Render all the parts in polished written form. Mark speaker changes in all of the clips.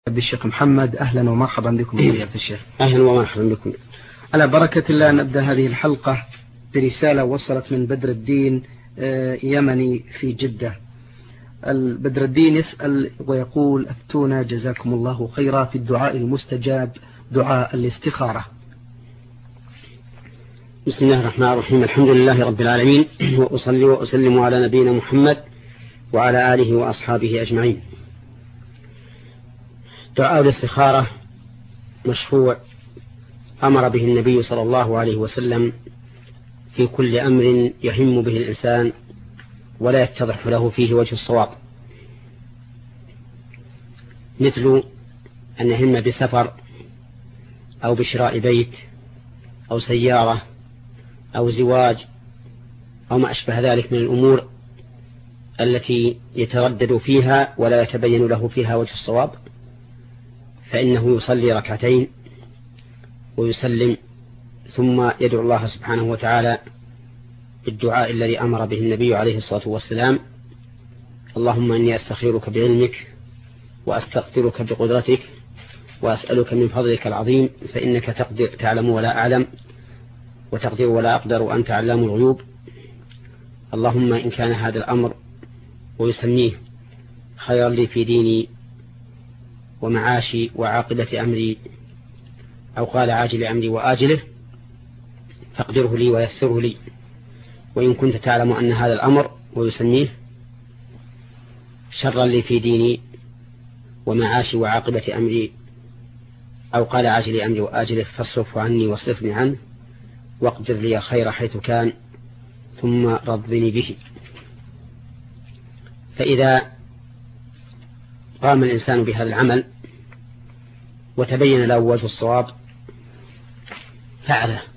Speaker 1: بالشيخ محمد، أهلا ومرحبا بكم يا الشيخ.
Speaker 2: أهلا ومرحبا بكم.
Speaker 1: على بركة الله نبدأ هذه الحلقة برسالة وصلت من بدر الدين يمني في جدة. بدر الدين يسأل ويقول: أفتونا جزاكم الله خيرا في الدعاء المستجاب، دعاء الاستخارة.
Speaker 2: بسم الله الرحمن الرحيم، الحمد لله رب العالمين، وأصلي وأسلم على نبينا محمد وعلى آله وأصحابه أجمعين. دعاء الاستخارة مشروع أمر به النبي صلى الله عليه وسلم في كل أمر يهم به الإنسان ولا يتضح له فيه وجه الصواب، مثل أن يهم بسفر أو بشراء بيت أو سيارة أو زواج أو ما أشبه ذلك من الأمور التي يتردد فيها ولا يتبين له فيها وجه الصواب، فإنه يصلي ركعتين ويسلم ثم يدعو الله سبحانه وتعالى بالدعاء الذي أمر به النبي عليه الصلاة والسلام: اللهم إني أستخيرك بعلمك وأستقدرك بقدرتك وأسألك من فضلك العظيم فإنك تعلم ولا أعلم وتقدر ولا أقدر وأنت علام الغيوب. اللهم إن كان هذا الأمر، ويسميه، خيرا لي في ديني ومعاشي وعاقبة أمري، أو قال عاجل أمري وآجله، فاقدره لي ويسره لي. وإن كنت تعلم أن هذا الأمر، ويسميه، شرا لي في ديني ومعاشي وعاقبة أمري، أو قال عاجل أمري وآجله، فاصرف عني واصرفني عنه واقدر لي خير حيث كان ثم رضني به. فإذا قام الإنسان بهذا العمل وتبين له وجه الصواب فعله،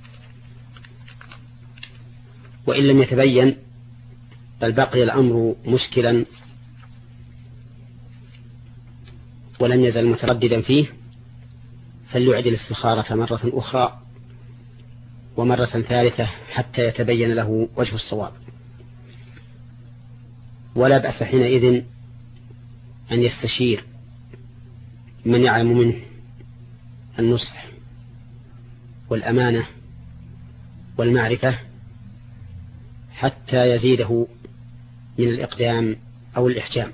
Speaker 2: وإن لم يتبين بل بقي الأمر مشكلا ولم يزل مترددا فيه، فليعد الاستخارة مرة أخرى ومرة ثالثة حتى يتبين له وجه الصواب. ولا بأس حينئذ أن يستشير من يعلم منه النصح والأمانة والمعرفة حتى يزيده من الإقدام أو الإحجام.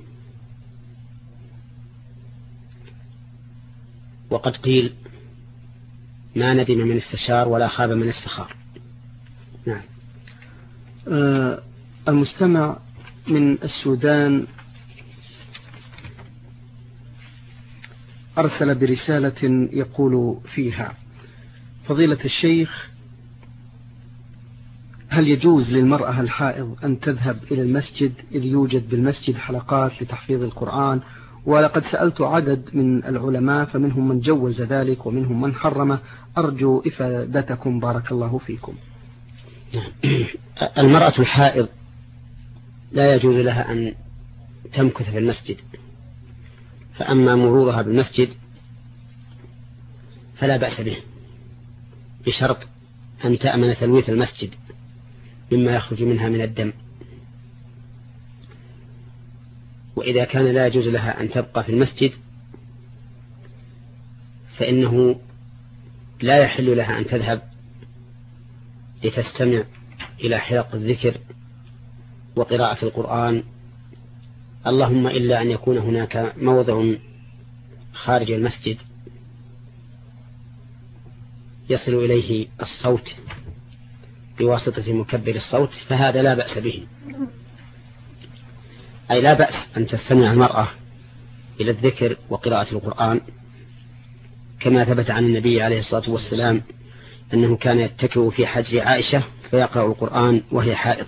Speaker 2: وقد قيل: ما ندم من استشار ولا خاب من استخار. نعم.
Speaker 1: المستمع من السودان أرسل برسالة يقول فيها: فضيلة الشيخ، هل يجوز للمرأة الحائض أن تذهب إلى المسجد إذ يوجد بالمسجد حلقات لتحفيظ القرآن؟ ولقد سألت عدد من العلماء فمنهم من جوز ذلك ومنهم من حرمه، أرجو إفادتكم بارك الله فيكم.
Speaker 2: المرأة الحائض لا يجوز لها أن تمكث في المسجد، فأما مرورها بالمسجد فلا بأس به، بشرط أن تأمن تلويث المسجد مما يخرج منها من الدم. وإذا كان لا يجوز لها أن تبقى في المسجد فإنه لا يحل لها أن تذهب لتستمع إلى حلق الذكر وقراءة القرآن، اللهم إلا أن يكون هناك موضع خارج المسجد يصل إليه الصوت بواسطة مكبر الصوت، فهذا لا بأس به. أي لا بأس أن تستمع المرأة إلى الذكر وقراءة القرآن، كما ثبت عن النبي عليه الصلاة والسلام أنه كان يتكئ في حجر عائشة فيقرأ القرآن وهي حائض.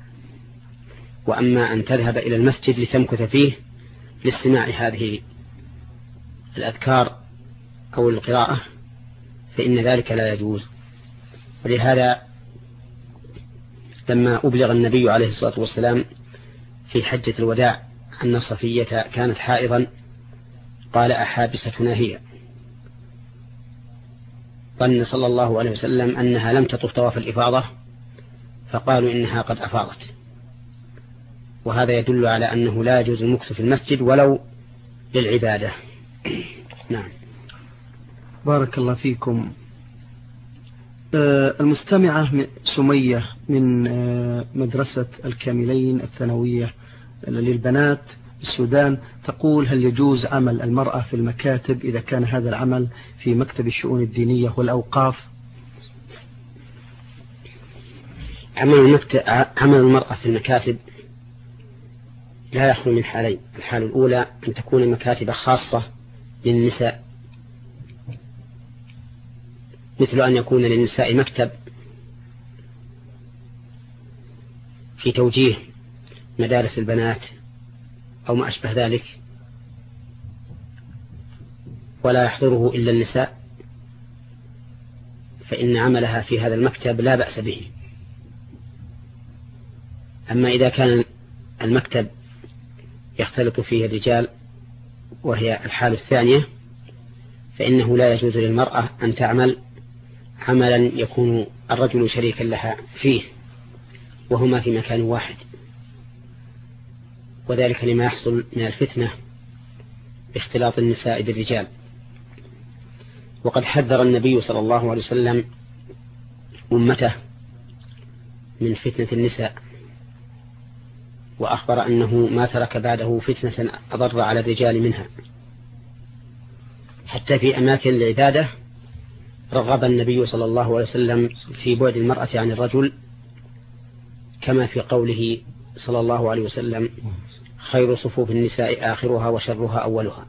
Speaker 2: وأما أن تذهب إلى المسجد لتمكث فيه لاستماع هذه الأذكار أو القراءة فإن ذلك لا يجوز. ولهذا لما أبلغ النبي عليه الصلاة والسلام في حجة الوداع أن صفية كانت حائضا قال: أحابستنا هي؟ ظن صلى الله عليه وسلم أنها لم تطف طواف الإفاضة فقالوا إنها قد أفاضت. وهذا يدل على أنه لا يجوز المكث في المسجد ولو للعبادة. نعم.
Speaker 1: بارك الله فيكم. المستمعة سمية من مدرسة الكاملين الثانوية للبنات السودان تقول: هل يجوز عمل المرأة في المكاتب إذا كان هذا العمل في مكتب الشؤون الدينية والأوقاف؟
Speaker 2: عمل المرأة في المكاتب لا يخلو من حالين. الحالة الأولى أن تكون المكاتب خاصة للنساء، مثل أن يكون للنساء مكتب في توجيه مدارس البنات أو ما أشبه ذلك ولا يحضره إلا النساء، فإن عملها في هذا المكتب لا بأس به. أما إذا كان المكتب يختلط فيه الرجال وهي الحالة الثانية، فإنه لا يجوز للمرأة أن تعمل عملا يكون الرجل شريكا لها فيه وهما في مكان واحد، وذلك لما يحصل من الفتنة باختلاط النساء بالرجال. وقد حذر النبي صلى الله عليه وسلم أمته من فتنة النساء، وأخبر أنه ما ترك بعده فتنة أضر على الرجال منها. حتى في أماكن العبادة رغب النبي صلى الله عليه وسلم في بعد المرأة عن الرجل، كما في قوله صلى الله عليه وسلم: خير صفوف النساء آخرها وشرها أولها،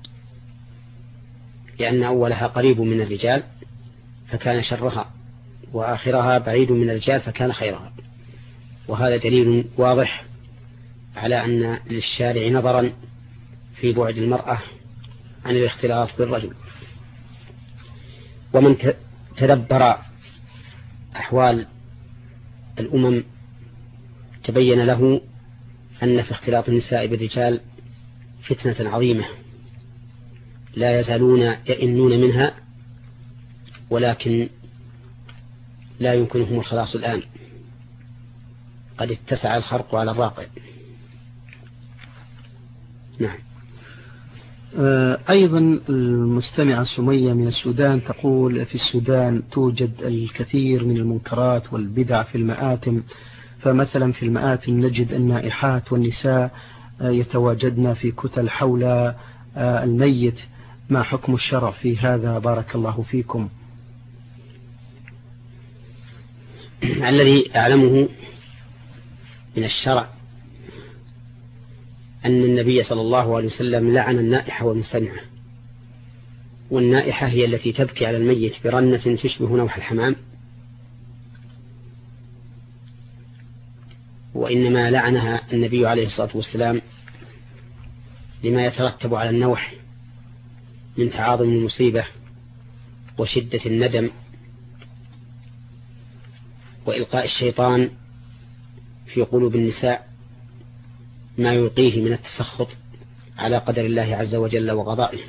Speaker 2: لأن أولها قريب من الرجال فكان شرها، وآخرها بعيد من الرجال فكان خيرها. وهذا دليل واضح على أن للشارع نظرا في بعد المرأة عن الاختلاط بالرجل. ومن تدبر أحوال الأمم تبين له أن في اختلاط النساء بالرجال فتنة عظيمة لا يزالون يئنون منها، ولكن لا يمكنهم الخلاص الآن، قد اتسع الخرق على الراقع. نعم.
Speaker 1: أيضا المستمعة سمية من السودان تقول: في السودان توجد الكثير من المنكرات والبدع في المآتم، فمثلا في المآتم نجد النائحات والنساء يتواجدن في كتل حول الميت، ما حكم الشرع في هذا؟ بارك الله فيكم.
Speaker 2: الذي أعلمه من الشرع أن النبي صلى الله عليه وسلم لعن النائحة والمستمعة. والنائحة هي التي تبكي على الميت برنة تشبه نوح الحمام، وإنما لعنها النبي عليه الصلاة والسلام لما يترتب على النوح من تعاظم المصيبة وشدة الندم وإلقاء الشيطان في قلوب النساء ما يلقيه من التسخط على قدر الله عز وجل وقضائه.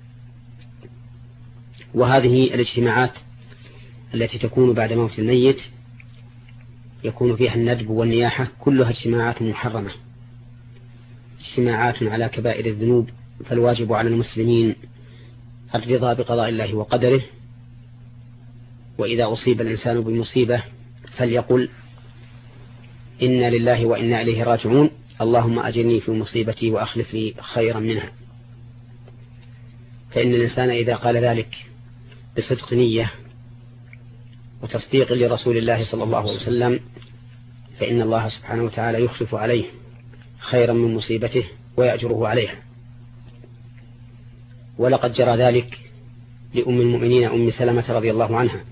Speaker 2: وهذه الاجتماعات التي تكون بعد موت الميت يكون فيها الندب والنياحة كلها اجتماعات محرمة، اجتماعات على كبائر الذنوب، فالواجب على المسلمين الرضا بقضاء الله وقدره. وإذا أصيب الإنسان بمصيبة فليقل: إنا لله وإنا إليه راجعون، اللهم أجرني في مصيبتي وأخلف لي خيرا منها. فإن الإنسان إذا قال ذلك بصدق نية وتصديق لرسول الله صلى الله عليه وسلم فإن الله سبحانه وتعالى يخلف عليه خيرا من مصيبته ويأجره عليها. ولقد جرى ذلك لأم المؤمنين أم سلمة رضي الله عنها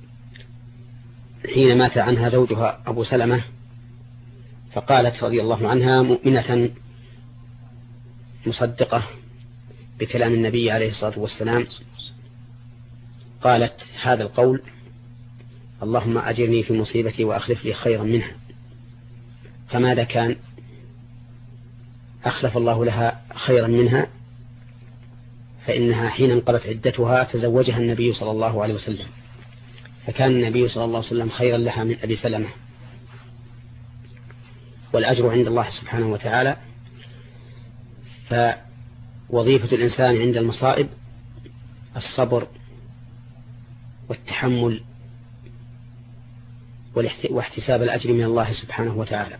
Speaker 2: حين مات عنها زوجها أبو سلمة، فقالت رضي الله عنها مؤمنة مصدقة بكلام النبي عليه الصلاة والسلام، قالت هذا القول: اللهم أجرني في مصيبتي وأخلف لي خيرا منها. فماذا كان؟ أخلف الله لها خيرا منها، فإنها حين انقضت عدتها تزوجها النبي صلى الله عليه وسلم، فكان النبي صلى الله عليه وسلم خيرا لها من أبي سلمة. والأجر عند الله سبحانه وتعالى. فوظيفة الإنسان عند المصائب الصبر والتحمل واحتساب الأجر من الله سبحانه وتعالى.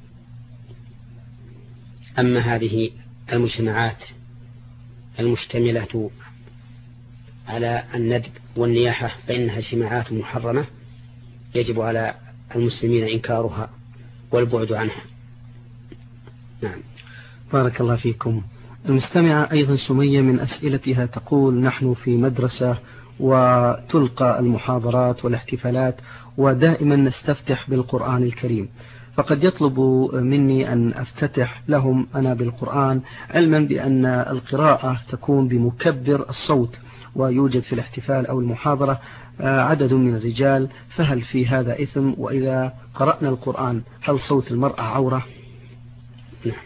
Speaker 2: أما هذه المجتمعات المشتملة على الندب والنياحة فإنها اجتماعات محرمة يجب على المسلمين إنكارها والبعد عنها. نعم.
Speaker 1: بارك الله فيكم. المستمعة أيضا سمية من أسئلتها تقول: نحن في مدرسة وتلقى المحاضرات والاحتفالات ودائما نستفتح بالقرآن الكريم، فقد يطلب مني أن أفتتح لهم أنا بالقرآن، علما بأن القراءة تكون بمكبر الصوت ويوجد في الاحتفال أو المحاضرة عدد من الرجال، فهل في هذا إثم؟ وإذا قرأنا القرآن هل صوت المرأة عورة؟
Speaker 2: نعم.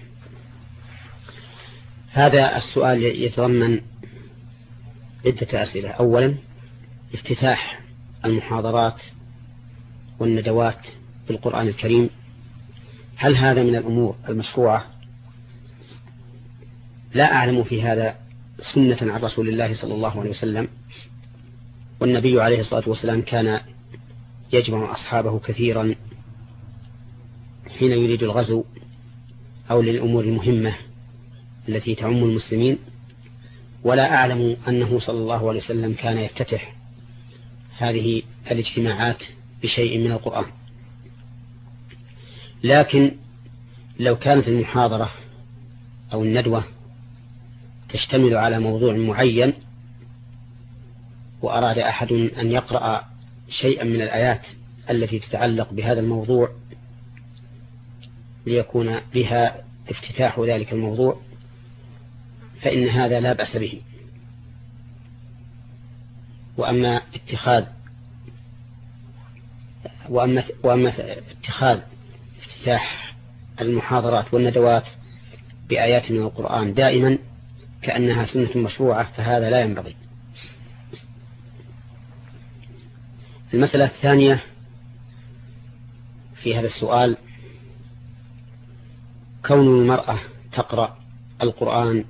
Speaker 2: هذا السؤال يتضمن عدة أسئلة. أولا، افتتاح المحاضرات والندوات بالقرآن الكريم، هل هذا من الأمور المشروعة؟ لا أعلم في هذا سنة عن رسول الله صلى الله عليه وسلم، والنبي عليه الصلاة والسلام كان يجمع أصحابه كثيرا حين يريد الغزو أو للأمور المهمة التي تعم المسلمين، ولا أعلم أنه صلى الله عليه وسلم كان يفتتح هذه الاجتماعات بشيء من القرآن. لكن لو كانت المحاضرة أو الندوة تشتمل على موضوع معين وأراد أحد أن يقرأ شيئا من الآيات التي تتعلق بهذا الموضوع ليكون بها افتتاح ذلك الموضوع فإن هذا لا بأس به. وأما اتخاذ افتتاح المحاضرات والندوات بآيات من القرآن دائما كأنها سنة مشروعة فهذا لا ينبغي. المسألة الثانية في هذا السؤال: كون المرأة تقرأ القرآن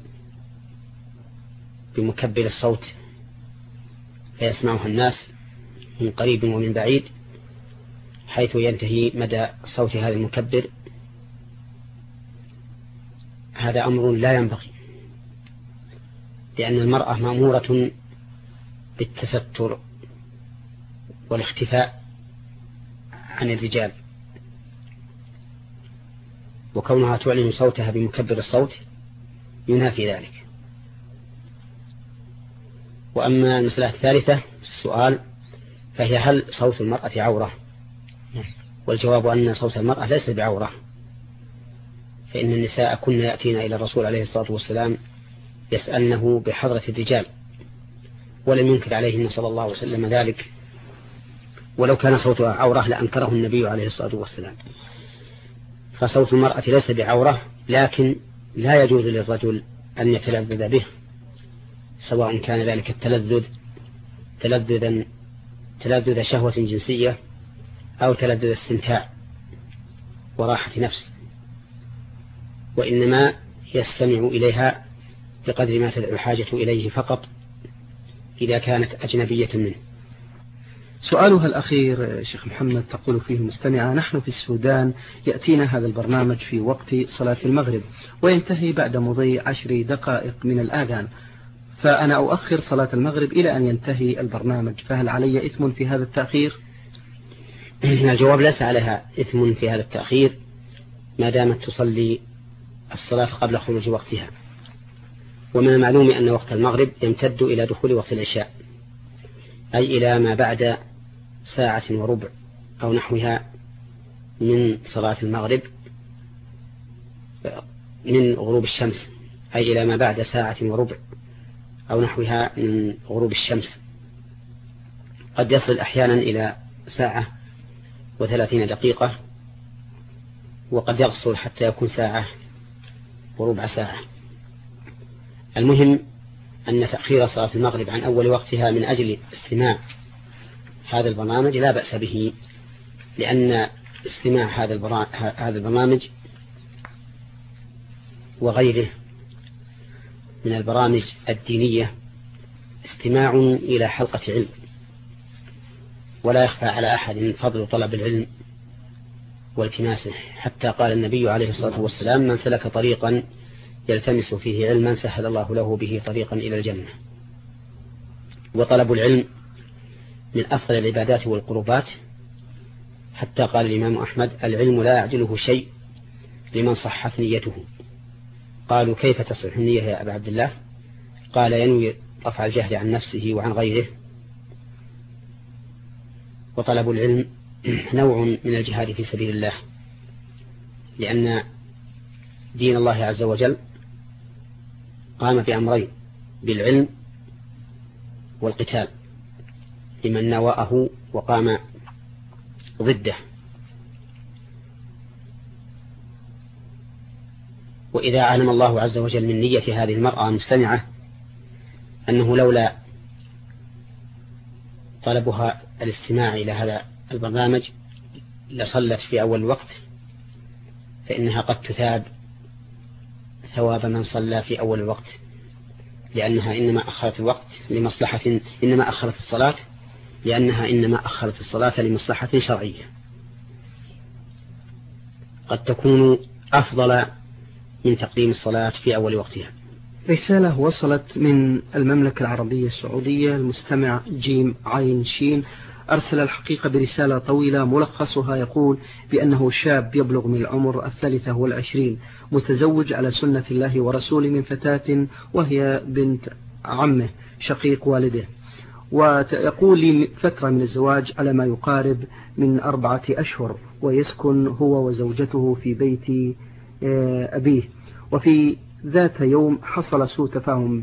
Speaker 2: بمكبر الصوت فيسمعها الناس من قريب ومن بعيد حيث ينتهي مدى صوت هذا المكبر، هذا أمر لا ينبغي، لأن المرأة مأمورة بالتستر والاختفاء عن الرجال، وكونها تعلن صوتها بمكبر الصوت ينافي ذلك. وأما المسألة الثالثة في السؤال فهي: هل صوت المرأة عورة؟ والجواب أن صوت المرأة ليس بعورة، فإن النساء كن يأتين إلى الرسول عليه الصلاة والسلام يسألنه بحضرة الرجال ولم ينكر عليهن صلى الله عليه وسلم ذلك، ولو كان صوتها عورة لأنكره النبي عليه الصلاة والسلام. فصوت المرأة ليس بعورة، لكن لا يجوز للرجل أن يتلذذ به، سواء كان ذلك التلذذ تلذذ شهوة جنسية أو تلذذ استمتاع وراحة نفس، وإنما يستمع إليها بقدر ما تدعو الحاجة إليه فقط إذا كانت أجنبية منه.
Speaker 1: سؤالها الأخير شيخ محمد تقول فيه المستمعة: نحن في السودان يأتينا هذا البرنامج في وقت صلاة المغرب وينتهي بعد مضي 10 دقائق من الآذان، فأنا أؤخر صلاة المغرب إلى أن ينتهي البرنامج، فهل علي إثم في هذا التأخير؟
Speaker 2: الجواب: ليس عليها إثم في هذا التأخير ما دامت تصلي الصلاة قبل خروج وقتها. ومن المعلوم أن وقت المغرب يمتد إلى دخول وقت العشاء، أي إلى ما بعد 1:15 أو نحوها من صلاة المغرب من غروب الشمس، أي إلى ما بعد 1:15 أو نحوها من غروب الشمس. قد يصل أحيانا إلى 1:30 دقيقة، وقد يقصر حتى يكون 1:15 ساعة. المهم أن تأخير صلاة المغرب عن أول وقتها من أجل استماع هذا البرنامج لا بأس به، لأن استماع هذا البرنامج وغيره من البرامج الدينية استماع إلى حلقة علم، ولا يخفى على أحد فضل طلب العلم والتماسه، حتى قال النبي عليه الصلاة والسلام: من سلك طريقا يلتمس فيه علما سهل الله له به طريقا إلى الجنة. وطلب العلم من أفضل العبادات والقربات، حتى قال الإمام أحمد: العلم لا يعدله شيء لمن صحت نيته. قالوا: كيف تصح النية يا أبا عبد الله؟ قال: ينوي رفع الجهل عن نفسه وعن غيره. وطلب العلم نوع من الجهاد في سبيل الله، لأن دين الله عز وجل قام بأمرين: بالعلم والقتال لمن نواءه وقام ضده. وإذا علم الله عز وجل من نية هذه المرأة المستمعة أنه لولا طلبها الاستماع إلى هذا البرنامج لصلت في أول الوقت، فإنها قد تثاب ثواب من صلى في أول الوقت، لأنها إنما أخرت الوقت لمصلحة، إنما أخرت الصلاة لأنها إنما أخرت الصلاة لمصلحة شرعية قد تكون أفضل من تقديم الصلاة في أول وقتها.
Speaker 1: رسالة وصلت من المملكة العربية السعودية، المستمع جيم عين شين أرسل الحقيقة برسالة طويلة ملخصها يقول بأنه شاب يبلغ من العمر 23 متزوج على سنة الله ورسوله من فتاة وهي بنت عمه شقيق والده، ويقول لي فترة من الزواج على ما يقارب من 4 أشهر، ويسكن هو وزوجته في بيت أبيه. وفي ذات يوم حصل سوء تفاهم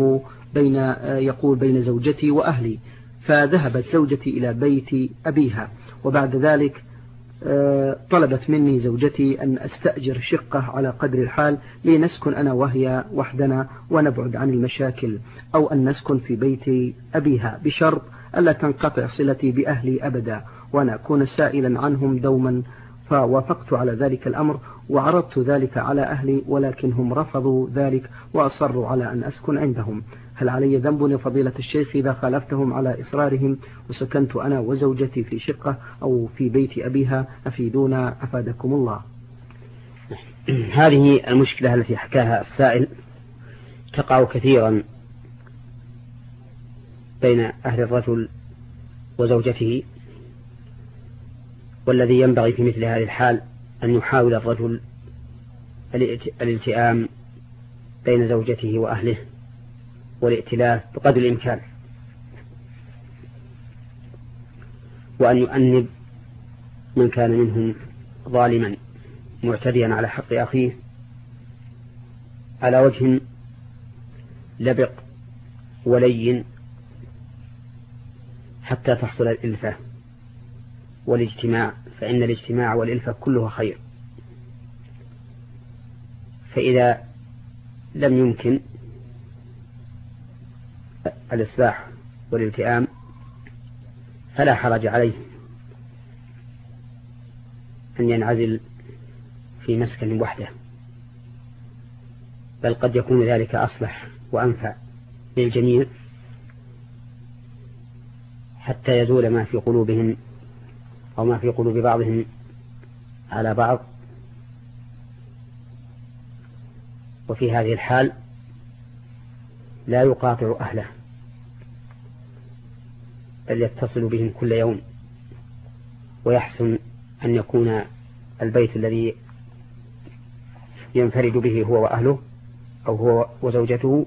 Speaker 1: بين زوجتي وأهلي، فذهبت زوجتي إلى بيت أبيها، وبعد ذلك طلبت مني زوجتي أن أستأجر شقة على قدر الحال لنسكن أنا وهي وحدنا ونبعد عن المشاكل، أو أن نسكن في بيت أبيها بشرط ألا تنقطع صلتي بأهلي أبدا وأنا أكون سائلا عنهم دوما. فوافقت على ذلك الأمر وعرضت ذلك على أهلي، ولكن هم رفضوا ذلك وأصروا على أن أسكن عندهم. هل علي ذنب يا فضيلة الشيخ إذا خالفتهم على إصرارهم وسكنت أنا وزوجتي في شقة أو في بيت أبيها؟ أفيدونا أفادكم الله.
Speaker 2: هذه المشكلة التي حكاها السائل تقع كثيرا بين أهل الرجل وزوجته، والذي ينبغي في مثل هذه الحال أن يحاول الرجل الالتئام بين زوجته وأهله والائتلاف بقدر الإمكان، وأن يؤنب من كان منهم ظالما معتديا على حق أخيه على وجه لبق ولين حتى تحصل الإلفة والاجتماع، فإن الاجتماع والإلفة كلها خير. فإذا لم يمكن الإصلاح والالتئام فلا حرج عليه أن ينعزل في مسكن وحده، بل قد يكون ذلك أصلح وأنفع للجميع حتى يزول ما في قلوبهم أو ما في قلوب بعضهم على بعض. وفي هذه الحال لا يقاطع أهله بل يتصل بهم كل يوم، ويحسن أن يكون البيت الذي ينفرد به هو وأهله أو هو وزوجته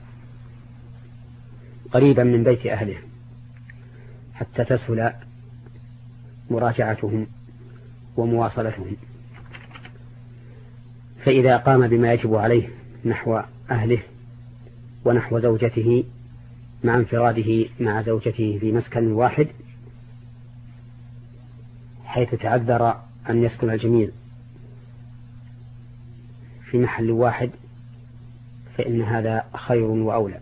Speaker 2: قريبا من بيت أهله حتى تسهل مراجعتهم ومواصلتهم. فإذا قام بما يجب عليه نحو أهله ونحو زوجته مع انفراده مع زوجته في مسكن واحد حيث تعذر أن يسكن الجميع في محل واحد، فإن هذا خير وأولى.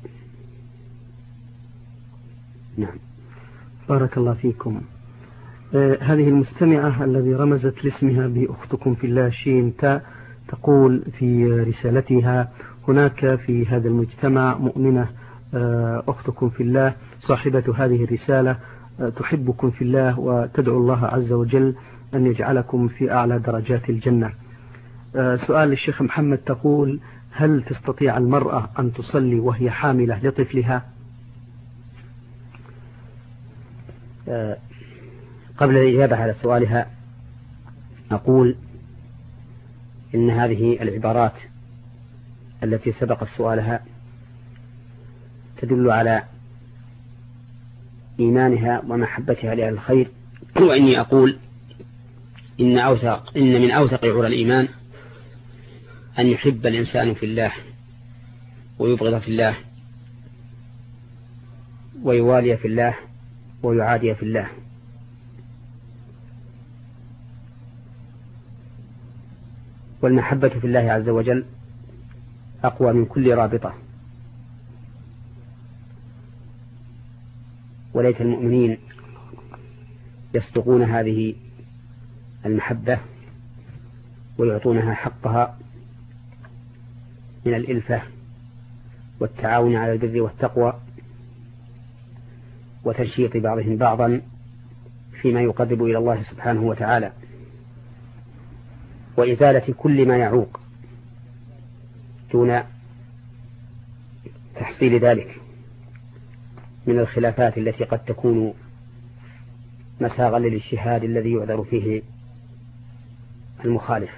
Speaker 2: نعم.
Speaker 1: بارك الله فيكم. هذه المستمعة الذي رمزت لاسمها بأختكم في الله شين تاء تقول في رسالتها: هناك في هذا المجتمع مؤمنة أختكم في الله صاحبة هذه الرسالة تحبكم في الله وتدعو الله عز وجل أن يجعلكم في أعلى درجات الجنة. سؤال الشيخ محمد تقول: هل تستطيع المرأة أن تصلي وهي حاملة لطفلها؟
Speaker 2: قبل الإجابة على سؤالها أقول إن هذه العبارات التي سبقت سؤالها تدل على إيمانها ومحبتها لأهل الخير، وإني أقول إن من أوثق عرى الإيمان أن يحب الإنسان في الله ويبغض في الله ويوالي في الله ويعادي في الله. والمحبة في الله عز وجل أقوى من كل رابطة، وليت المؤمنين يصدقون هذه المحبة ويعطونها حقها من الإلفة والتعاون على البر والتقوى وتنشيط بعضهم بعضا فيما يقرب إلى الله سبحانه وتعالى، وإزالة كل ما يعوق دون تحصيل ذلك من الخلافات التي قد تكون مساغا للاجتهاد الذي يعذر فيه المخالف.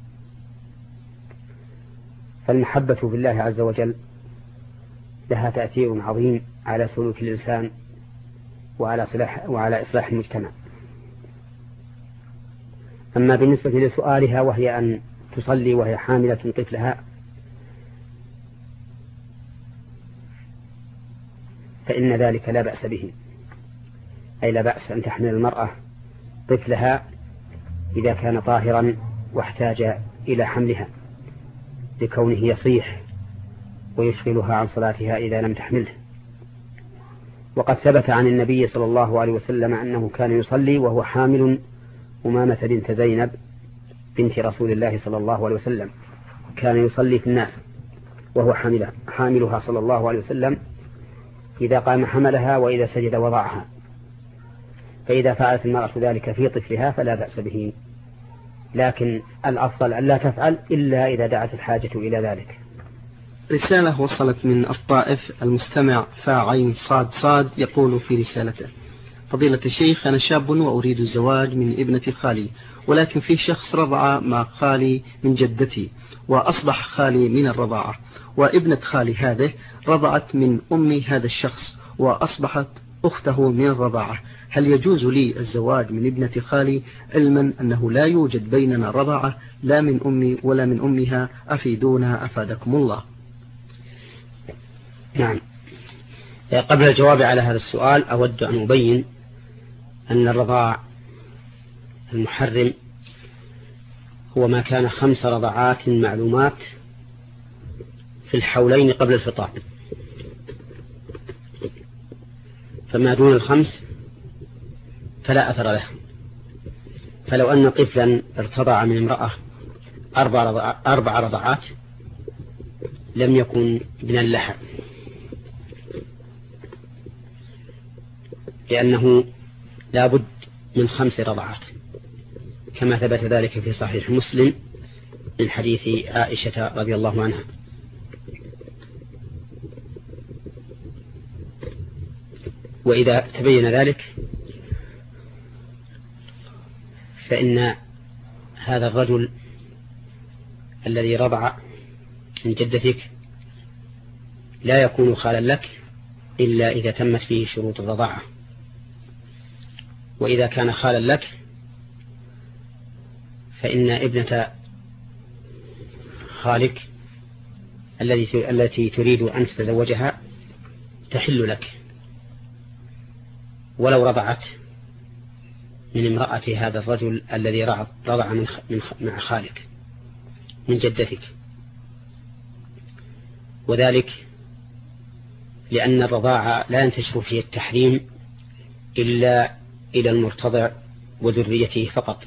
Speaker 2: فالمحبة في الله عز وجل لها تأثير عظيم على سلوك الإنسان وعلى إصلاح المجتمع. أما بالنسبة لسؤالها وهي أن تصلي وهي حاملة طفلها، فإن ذلك لا بأس به، أي لا بأس أن تحمل المرأة طفلها إذا كان طاهرا واحتاج إلى حملها لكونه يصيح ويشغلها عن صلاتها إذا لم تحمله. وقد ثبت عن النبي صلى الله عليه وسلم أنه كان يصلي وهو حامل أمامة بنت زينب بنت رسول الله صلى الله عليه وسلم، كان يصلي في الناس وهو حاملها صلى الله عليه وسلم، إذا قام حملها وإذا سجد وضعها. فإذا فعلت المرأة ذلك في طفلها فلا بأس به، لكن الأفضل أن لا تفعل إلا إذا دعت الحاجة إلى ذلك.
Speaker 1: رسالة وصلت من الطائف، المستمع فاعين صاد صاد يقول في رسالته: فضيلة الشيخ، أنا شاب وأريد الزواج من ابنة خالي، ولكن في شخص رضع مع خالي من جدتي وأصبح خالي من الرضاعة، وابنة خالي هذه رضعت من أم هذا الشخص وأصبحت أخته من الرضاعة. هل يجوز لي الزواج من ابنة خالي علما أنه لا يوجد بيننا رضاعة لا من أمي ولا من أمها؟ أفيدونا أفادكم الله.
Speaker 2: نعم. قبل الجواب على هذا السؤال أود أن أبين أن الرضاع المحرم هو ما كان 5 رضعات معلومات في الحولين قبل الفطام، فما دون 5 فلا أثر له. فلو أن طفلا ارتضع من امرأة 4 رضعات لم يكن من اللحم، لأنه لا بد من 5 رضعات، كما ثبت ذلك في صحيح مسلم من حديث عائشة رضي الله عنها. وإذا تبين ذلك فإن هذا الرجل الذي رضع من جدتك لا يكون خالا لك إلا إذا تمت فيه شروط الرضاعة. وإذا كان خالا لك فإن ابنة خالك التي تريد أن تتزوجها تحل لك ولو رضعت من امرأة هذا الرجل الذي رضع مع خالك من جدتك. وذلك لأن الرضاعة لا ينتشر فيه التحريم إلا إلى المرتضع وذريته فقط،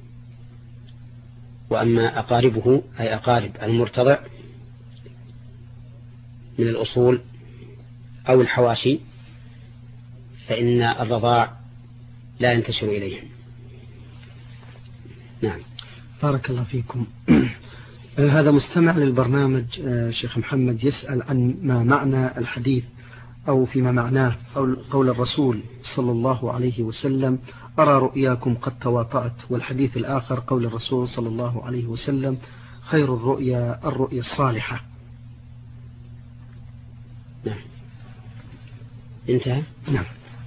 Speaker 2: وأما أقاربه أي أقارب المرتضع من الأصول أو الحواشي فإن الرضاع لا ينتشر إليهم. نعم.
Speaker 1: بارك الله فيكم. هذا مستمع للبرنامج شيخ محمد يسأل عن ما معنى الحديث أو فيما معناه قول الرسول صلى الله عليه وسلم: أرى رؤياكم قد تواطأت، والحديث الآخر قول الرسول صلى الله عليه وسلم: خير الرؤيا الرؤيا الصالحة.
Speaker 2: نعم. انتهى.
Speaker 1: نعم.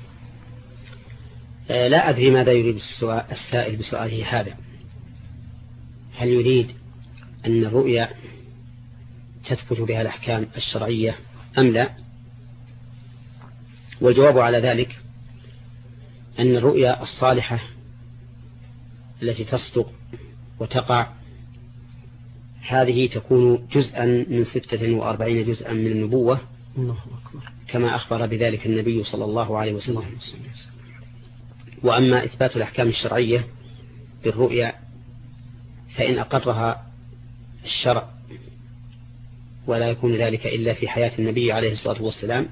Speaker 2: لا أدري ماذا يريد السائل بسؤاله هذا، هل يريد أن الرؤيا تثبت بها الأحكام الشرعية أم لا؟ والجواب على ذلك أن الرؤيا الصالحة التي تصدق وتقع هذه تكون جزءا من 46 جزءا من النبوة، كما أخبر بذلك النبي صلى الله عليه وسلم. وأما إثبات الأحكام الشرعية بالرؤيا فإن أقرها الشرع، ولا يكون ذلك إلا في حياة النبي عليه الصلاة والسلام،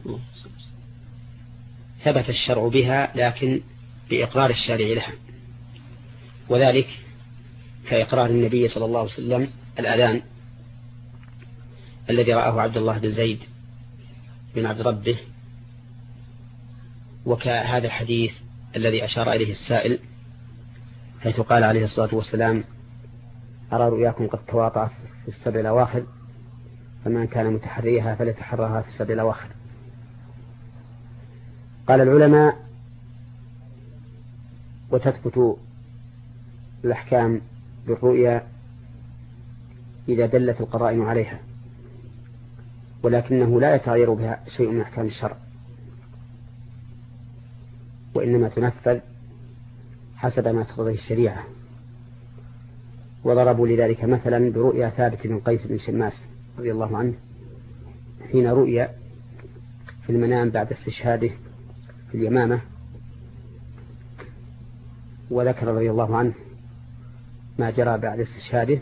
Speaker 2: ثبت الشرع بها لكن بإقرار الشارع لها، وذلك كإقرار النبي صلى الله عليه وسلم الأذان الذي رآه عبد الله بن زيد بن عبد ربه، وكهذا الحديث الذي أشار إليه السائل حيث قال عليه الصلاة والسلام: أرى رؤياكم قد تواطأت في السبع الأواخر، فمن كان متحريها فليتحرها في السبع الأواخر. قال العلماء: وتثبت الأحكام بالرؤيا إذا دلت القرائن عليها، ولكنه لا يتغير بها شيء من أحكام الشرع، وإنما تنفذ حسب ما تقتضيه الشريعة. وضربوا لذلك مثلا برؤيا ثابت بن قيس بن شماس رضي الله عنه حين رؤيا في المنام بعد استشهاده في اليمامة، وذكر رضي الله عنه ما جرى بعد استشهاده،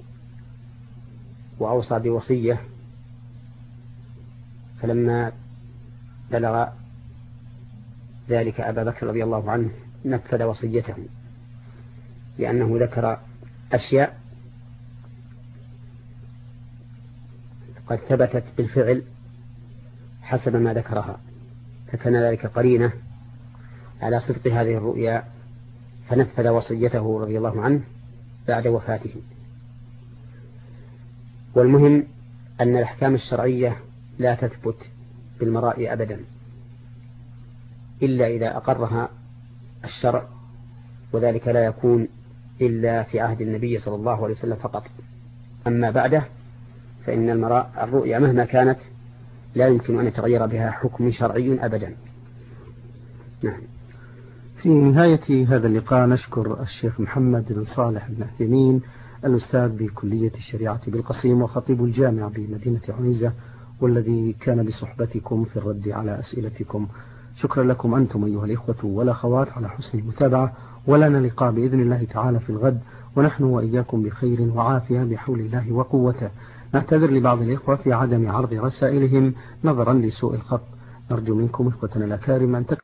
Speaker 2: وأوصى بوصية، فلما بلغ ذلك أبا بكر رضي الله عنه نفذ وصيته، لأنه ذكر أشياء قد ثبتت بالفعل حسب ما ذكرها، فكان ذلك قرينة على صدق هذه الرؤيا، فنفذ وصيته رضي الله عنه بعد وفاته. والمهم أن الأحكام الشرعية لا تثبت بالمرائي أبدا إلا إذا أقرها الشرع، وذلك لا يكون إلا في عهد النبي صلى الله عليه وسلم فقط. أما بعده فإن الرؤيا مهما كانت لا يمكن أن يتغير بها حكم شرعي أبدا. نعم.
Speaker 1: في نهاية هذا اللقاء نشكر الشيخ محمد بن صالح بن عثيمين الأستاذ بكلية الشريعة بالقصيم وخطيب الجامع بمدينة عنيزة، والذي كان بصحبتكم في الرد على أسئلتكم. شكرا لكم أنتم أيها الإخوة والأخوات على حسن المتابعة، ولنا لقاء بإذن الله تعالى في الغد، ونحن وإياكم بخير وعافية بحول الله وقوته. نعتذر لبعض الإخوة في عدم عرض رسائلهم نظرا لسوء الخط. نرجو منكم إخوتنا الأكارم أن